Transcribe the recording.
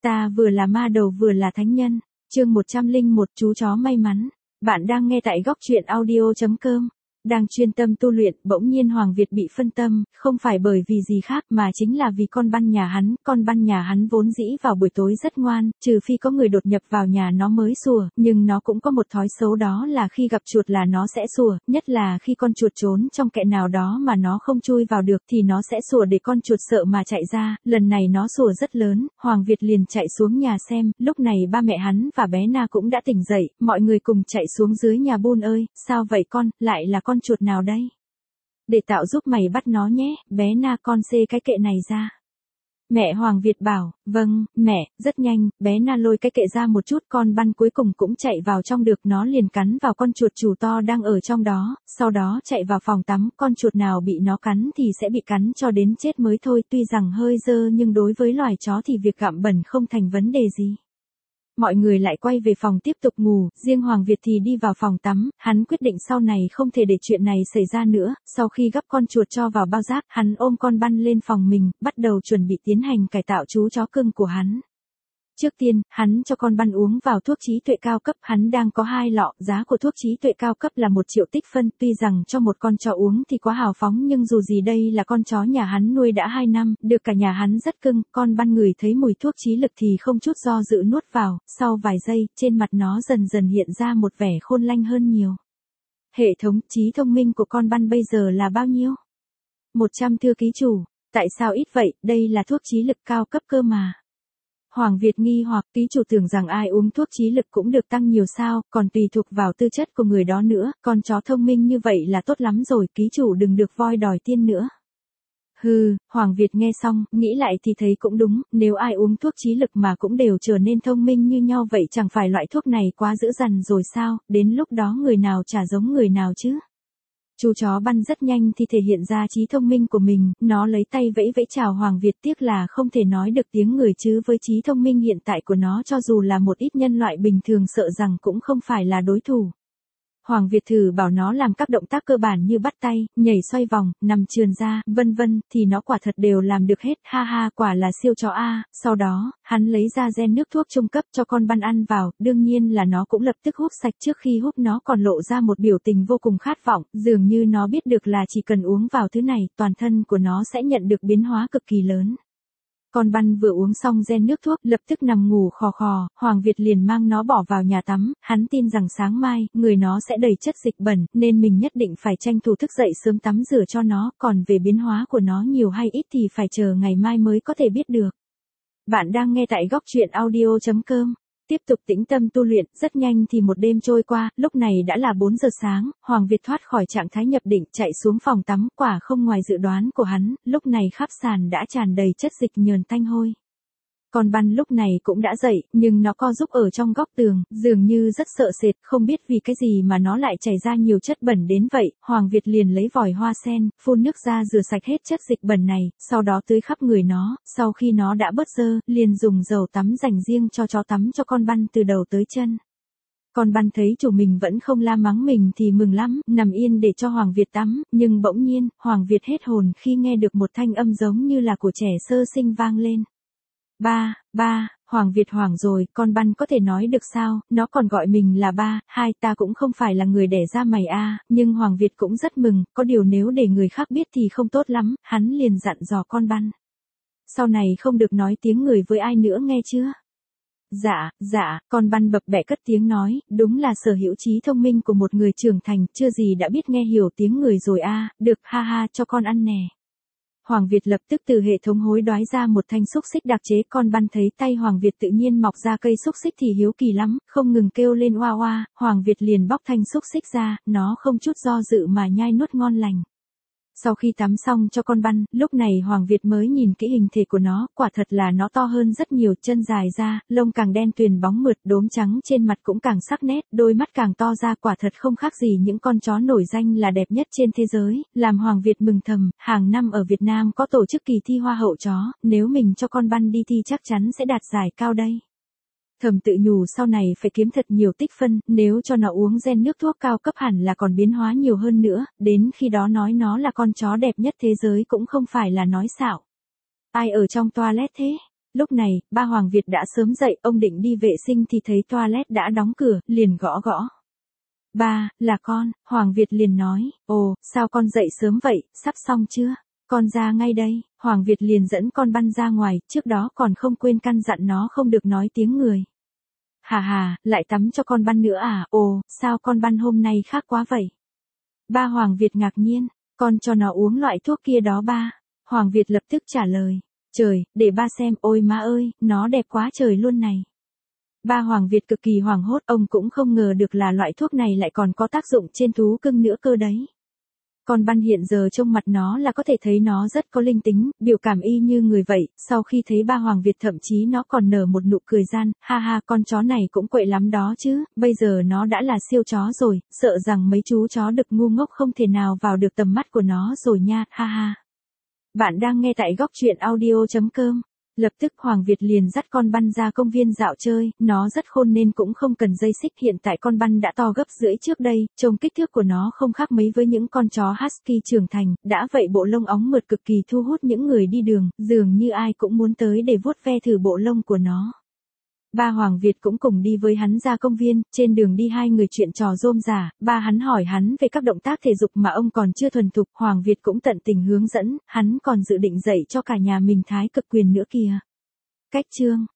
Ta vừa là ma đầu vừa là thánh nhân. Chương 101 chú chó may mắn. Bạn đang nghe tại góc truyện audio.com. Đang chuyên tâm tu luyện, bỗng nhiên Hoàng Việt bị phân tâm, không phải bởi vì gì khác mà chính là vì con băn nhà hắn vốn dĩ vào buổi tối rất ngoan, trừ phi có người đột nhập vào nhà nó mới sủa, nhưng nó cũng có một thói xấu đó là khi gặp chuột là nó sẽ sủa, nhất là khi con chuột trốn trong kẽ nào đó mà nó không chui vào được thì nó sẽ sủa để con chuột sợ mà chạy ra, lần này nó sủa rất lớn, Hoàng Việt liền chạy xuống nhà xem, lúc này ba mẹ hắn và bé Na cũng đã tỉnh dậy, mọi người cùng chạy xuống dưới nhà. Bun ơi, sao vậy con, lại là con chuột nào đây? Để tạo giúp mày bắt nó nhé, bé Na con xê cái kệ này ra. Mẹ Hoàng Việt bảo, vâng, mẹ, rất nhanh, bé Na lôi cái kệ ra một chút, con băn cuối cùng cũng chạy vào trong được, nó liền cắn vào con chuột chủ to đang ở trong đó, sau đó chạy vào phòng tắm, con chuột nào bị nó cắn thì sẽ bị cắn cho đến chết mới thôi, tuy rằng hơi dơ nhưng đối với loài chó thì việc gặm bẩn không thành vấn đề gì. Mọi người lại quay về phòng tiếp tục ngủ, riêng Hoàng Việt thì đi vào phòng tắm, hắn quyết định sau này không thể để chuyện này xảy ra nữa, sau khi gắp con chuột cho vào bao rác, hắn ôm con băn lên phòng mình, bắt đầu chuẩn bị tiến hành cải tạo chú chó cưng của hắn. Trước tiên, hắn cho con băn uống vào thuốc trí tuệ cao cấp, hắn đang có 2 lọ, giá của thuốc trí tuệ cao cấp là 1 triệu tích phân, tuy rằng cho một con chó uống thì quá hào phóng nhưng dù gì đây là con chó nhà hắn nuôi đã 2 năm, được cả nhà hắn rất cưng, con băn ngửi thấy mùi thuốc trí lực thì không chút do dự nuốt vào, sau vài giây, trên mặt nó dần dần hiện ra một vẻ khôn lanh hơn nhiều. Hệ thống trí thông minh của con băn bây giờ là bao nhiêu? 100 thưa ký chủ, tại sao ít vậy, đây là thuốc trí lực cao cấp cơ mà. Hoàng Việt nghi hoặc, ký chủ tưởng rằng ai uống thuốc trí lực cũng được tăng nhiều sao, còn tùy thuộc vào tư chất của người đó nữa, con chó thông minh như vậy là tốt lắm rồi, ký chủ đừng được voi đòi tiên nữa. Hoàng Việt nghe xong, nghĩ lại thì thấy cũng đúng, nếu ai uống thuốc trí lực mà cũng đều trở nên thông minh như nhau vậy chẳng phải loại thuốc này quá dữ dằn rồi sao, đến lúc đó người nào chả giống người nào chứ. Chú chó băn rất nhanh thì thể hiện ra trí thông minh của mình, nó lấy tay vẫy vẫy chào Hoàng Việt, tiếc là không thể nói được tiếng người chứ với trí thông minh hiện tại của nó cho dù là một ít nhân loại bình thường sợ rằng cũng không phải là đối thủ. Hoàng Việt thử bảo nó làm các động tác cơ bản như bắt tay, nhảy xoay vòng, nằm trườn ra, vân vân, thì nó quả thật đều làm được hết, ha ha, quả là siêu chó a. Sau đó, hắn lấy ra gen nước thuốc trung cấp cho con băn ăn vào, đương nhiên là nó cũng lập tức hút sạch, trước khi hút nó còn lộ ra một biểu tình vô cùng khát vọng, dường như nó biết được là chỉ cần uống vào thứ này, toàn thân của nó sẽ nhận được biến hóa cực kỳ lớn. Con băn vừa uống xong gen nước thuốc, lập tức nằm ngủ khò khò, Hoàng Việt liền mang nó bỏ vào nhà tắm, hắn tin rằng sáng mai, người nó sẽ đầy chất dịch bẩn, nên mình nhất định phải tranh thủ thức dậy sớm tắm rửa cho nó, còn về biến hóa của nó nhiều hay ít thì phải chờ ngày mai mới có thể biết được. Bạn đang nghe tại góc truyện audio.com. Tiếp tục tĩnh tâm tu luyện, rất nhanh thì một đêm trôi qua, lúc này đã là 4 giờ sáng, Hoàng Việt thoát khỏi trạng thái nhập định, chạy xuống phòng tắm, quả không ngoài dự đoán của hắn, lúc này khắp sàn đã tràn đầy chất dịch nhờn tanh hôi. Con băn lúc này cũng đã dậy, nhưng nó co giúp ở trong góc tường, dường như rất sợ sệt, không biết vì cái gì mà nó lại chảy ra nhiều chất bẩn đến vậy, Hoàng Việt liền lấy vòi hoa sen, phun nước ra rửa sạch hết chất dịch bẩn này, sau đó tưới khắp người nó, sau khi nó đã bớt dơ, liền dùng dầu tắm dành riêng cho chó tắm cho con băn từ đầu tới chân. Con băn thấy chủ mình vẫn không la mắng mình thì mừng lắm, nằm yên để cho Hoàng Việt tắm, nhưng bỗng nhiên, Hoàng Việt hết hồn khi nghe được một thanh âm giống như là của trẻ sơ sinh vang lên. Ba, Hoàng Việt hoảng rồi, con băn có thể nói được sao, nó còn gọi mình là ba, ta cũng không phải là người đẻ ra mày a, nhưng Hoàng Việt cũng rất mừng, có điều nếu để người khác biết thì không tốt lắm, hắn liền dặn dò con băn. Sau này không được nói tiếng người với ai nữa nghe chưa? Dạ, con băn bập bẹ cất tiếng nói, đúng là sở hữu trí thông minh của một người trưởng thành, chưa gì đã biết nghe hiểu tiếng người rồi a, được, ha ha, cho con ăn nè. Hoàng Việt lập tức từ hệ thống hối đoái ra một thanh xúc xích đặc chế, con băn thấy tay Hoàng Việt tự nhiên mọc ra cây xúc xích thì hiếu kỳ lắm, không ngừng kêu lên oa oa, Hoàng Việt liền bóc thanh xúc xích ra, nó không chút do dự mà nhai nuốt ngon lành. Sau khi tắm xong cho con băn, lúc này Hoàng Việt mới nhìn kỹ hình thể của nó, quả thật là nó to hơn rất nhiều, chân dài ra, lông càng đen tuyền bóng mượt, đốm trắng trên mặt cũng càng sắc nét, đôi mắt càng to ra, quả thật không khác gì những con chó nổi danh là đẹp nhất trên thế giới, làm Hoàng Việt mừng thầm, hàng năm ở Việt Nam có tổ chức kỳ thi hoa hậu chó, nếu mình cho con băn đi thi chắc chắn sẽ đạt giải cao đây. Thầm tự nhủ sau này phải kiếm thật nhiều tích phân, nếu cho nó uống gen nước thuốc cao cấp hẳn là còn biến hóa nhiều hơn nữa, đến khi đó nói nó là con chó đẹp nhất thế giới cũng không phải là nói xạo. Ai ở trong toilet thế? Lúc này, ba Hoàng Việt đã sớm dậy, ông định đi vệ sinh thì thấy toilet đã đóng cửa, liền gõ gõ. Ba, là con, Hoàng Việt liền nói, ồ, sao con dậy sớm vậy, sắp xong chưa? Con ra ngay đây, Hoàng Việt liền dẫn con Băn ra ngoài, trước đó còn không quên căn dặn nó không được nói tiếng người. Hà hà, lại tắm cho con Băn nữa à, ồ, sao con Băn hôm nay khác quá vậy? Ba Hoàng Việt ngạc nhiên, con cho nó uống loại thuốc kia đó ba. Hoàng Việt lập tức trả lời, trời, để ba xem, ôi má ơi, nó đẹp quá trời luôn này. Ba Hoàng Việt cực kỳ hoảng hốt, ông cũng không ngờ được là loại thuốc này lại còn có tác dụng trên thú cưng nữa cơ đấy. Con Băn hiện giờ trông mặt nó là có thể thấy nó rất có linh tính, biểu cảm y như người vậy, sau khi thấy ba Hoàng Việt thậm chí nó còn nở một nụ cười gian, ha ha con chó này cũng quậy lắm đó chứ, bây giờ nó đã là siêu chó rồi, sợ rằng mấy chú chó đực ngu ngốc không thể nào vào được tầm mắt của nó rồi nha, ha ha. Bạn đang nghe tại góc truyện audio.com. Lập tức Hoàng Việt liền dắt con Băn ra công viên dạo chơi, nó rất khôn nên cũng không cần dây xích, hiện tại con Băn đã to gấp rưỡi trước đây, trông kích thước của nó không khác mấy với những con chó husky trưởng thành, đã vậy bộ lông óng mượt cực kỳ thu hút những người đi đường, dường như ai cũng muốn tới để vuốt ve thử bộ lông của nó. Ba Hoàng Việt cũng cùng đi với hắn ra công viên, trên đường đi hai người chuyện trò rôm rả, ba hắn hỏi hắn về các động tác thể dục mà ông còn chưa thuần thục, Hoàng Việt cũng tận tình hướng dẫn, hắn còn dự định dạy cho cả nhà mình thái cực quyền nữa kìa. Cách chương